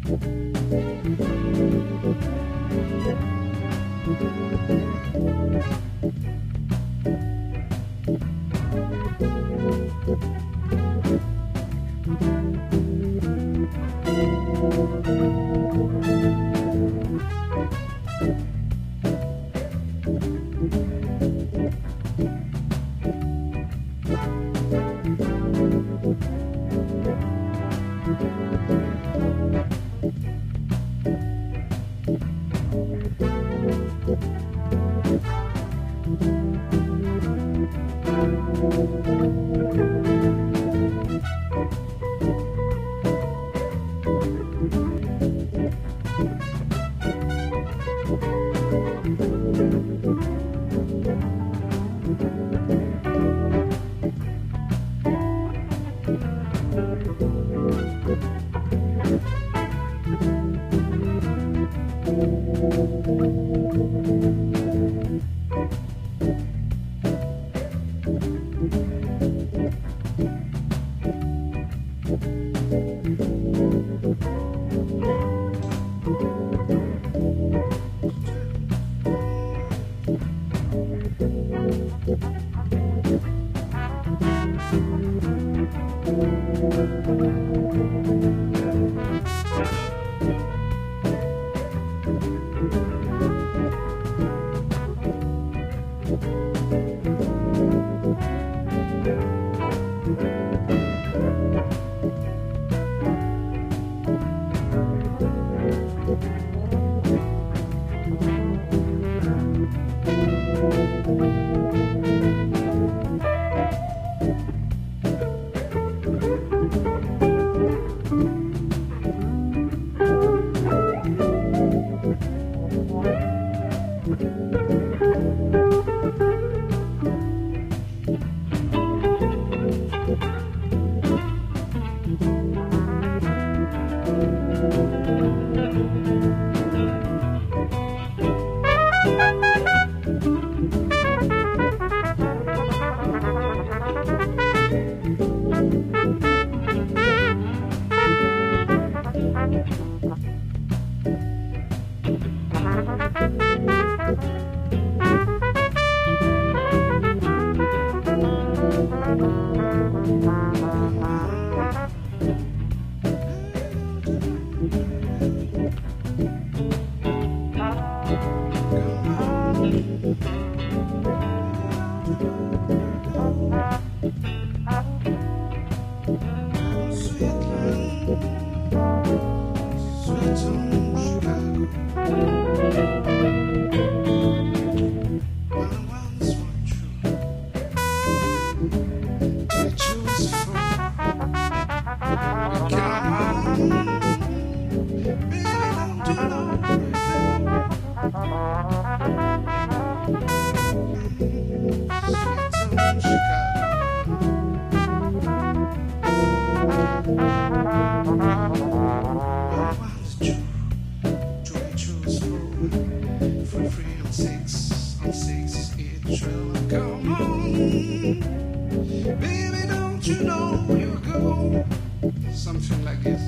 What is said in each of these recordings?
Something like this.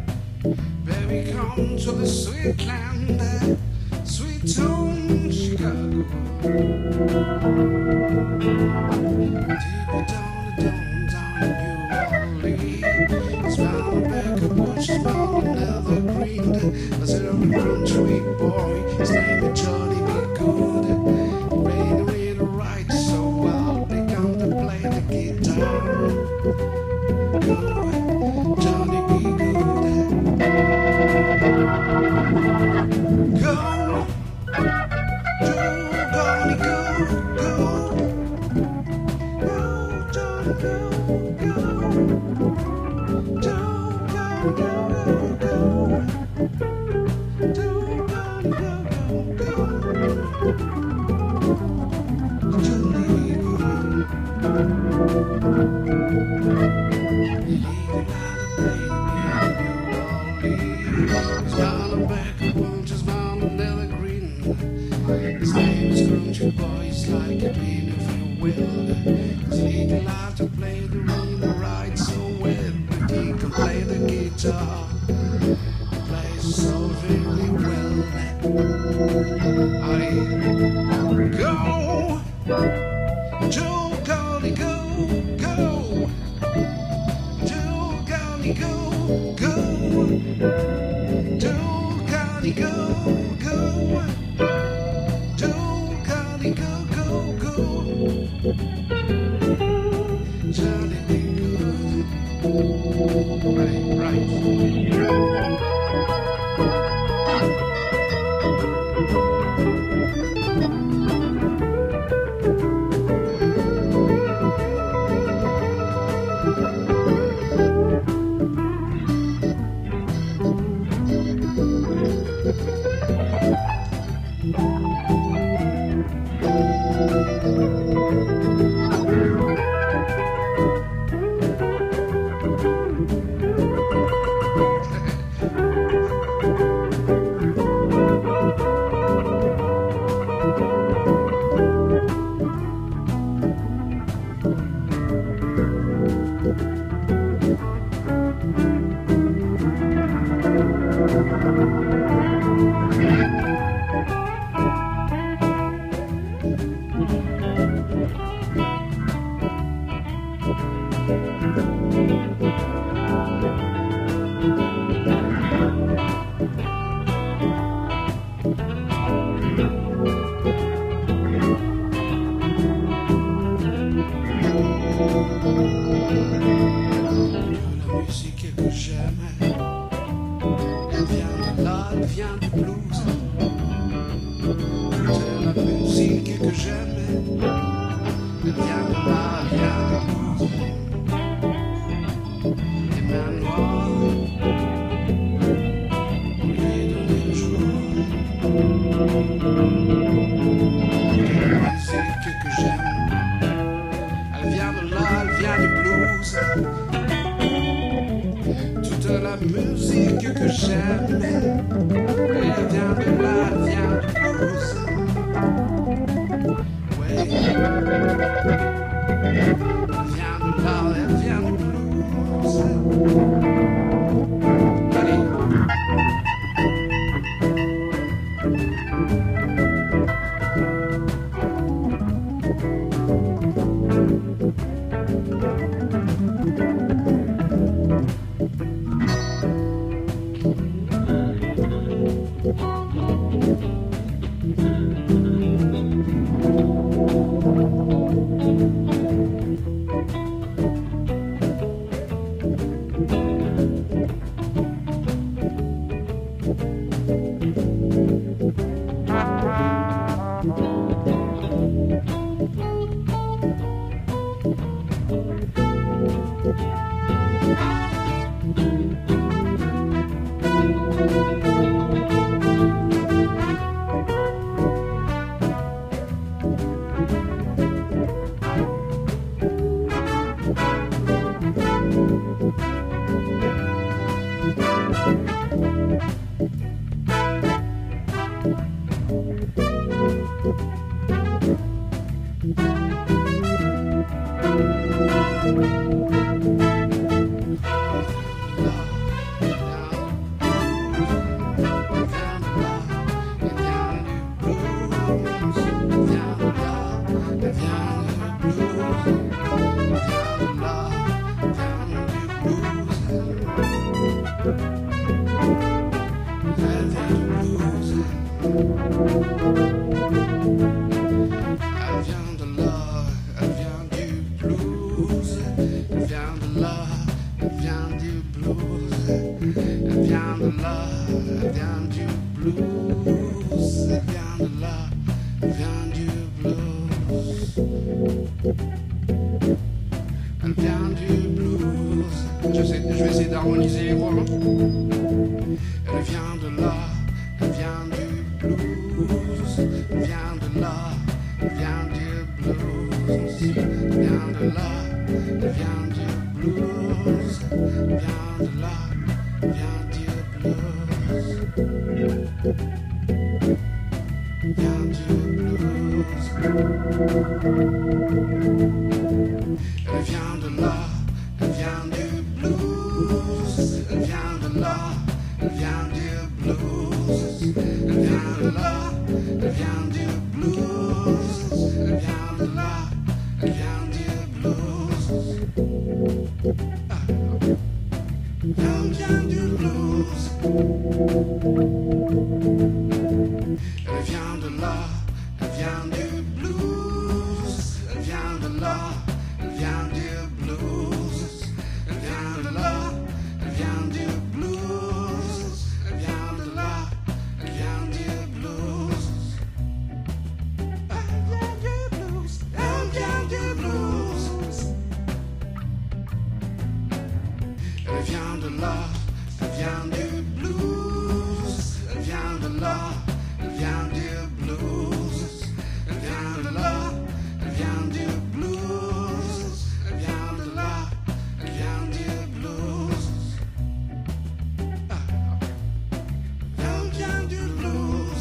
Baby, come to the sweet land, sweet home, Chicago. Deep down in New Orleans, smile back and watch his mouth another green. A zero-country boy, his name is Johnny B. Good. He made it right so well, began to play the guitar. Johnny be good. Go, Johnny, go, go. Go, Johnny, go, go. Johnny, go, go. Johnny, go, go. Johnny, his name is Country Boys, like a bean if you will. He's legal out to play the rhythm right so well, but he can play the guitar. He plays so very well. Allez, go, Joe Golly, go, go, Joe Golly, go, go, Joe Golly, go, go, Joe Golly, go, go, go, Johnny be good. Right. La musique que j'aime, elle vient de là, elle vient du blues. C'est la musique que j'aime, elle vient de là, elle vient du blues. Les mains noires, on lui donne le jour. La musique que j'aime, elle vient de là, elle vient du blues. Toute la musique que j'aime, elle vient de là, elle vient du blues. Ouais. Elle vient de là, elle vient du blues. Allez. Je vais essayer d'harmoniser les voix. Elle vient de là, elle vient du blues. Elle vient de là, elle vient du blues. Elle vient de là, elle vient du blues. Elle vient de là, elle vient du blues. Elle vient du blues. Elle vient de là, elle vient du blues. Elle vient de là, elle vient du blues. blues. Elle vient de là, elle vient du blues. Elle vient de là, elle vient du blues. Elle vient du blues. Elle vient de là, elle vient du blues. Elle vient de là, elle vient du blues. Elle vient de là, elle vient du blues. Elle vient de là, elle vient du blues. Elle vient du blues. Elle vient du blues. Elle vient de là, elle vient du blues. Elle vient de là, elle vient du blues. Elle vient de là, elle vient du blues. Elle vient de là, elle vient du blues. Elle vient du blues.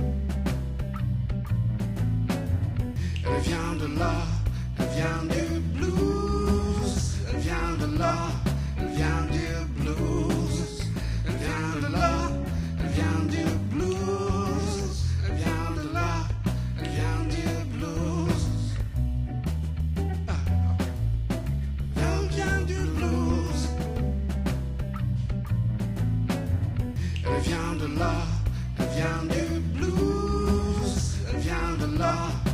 Elle vient de là, elle vient du blues. Elle vient de là, elle vient du blues. Elle vient de là, elle vient du blues. Elle vient de là, elle vient du blues. Elle vient du blues. Elle vient de là, elle vient du blues. Elle vient de là.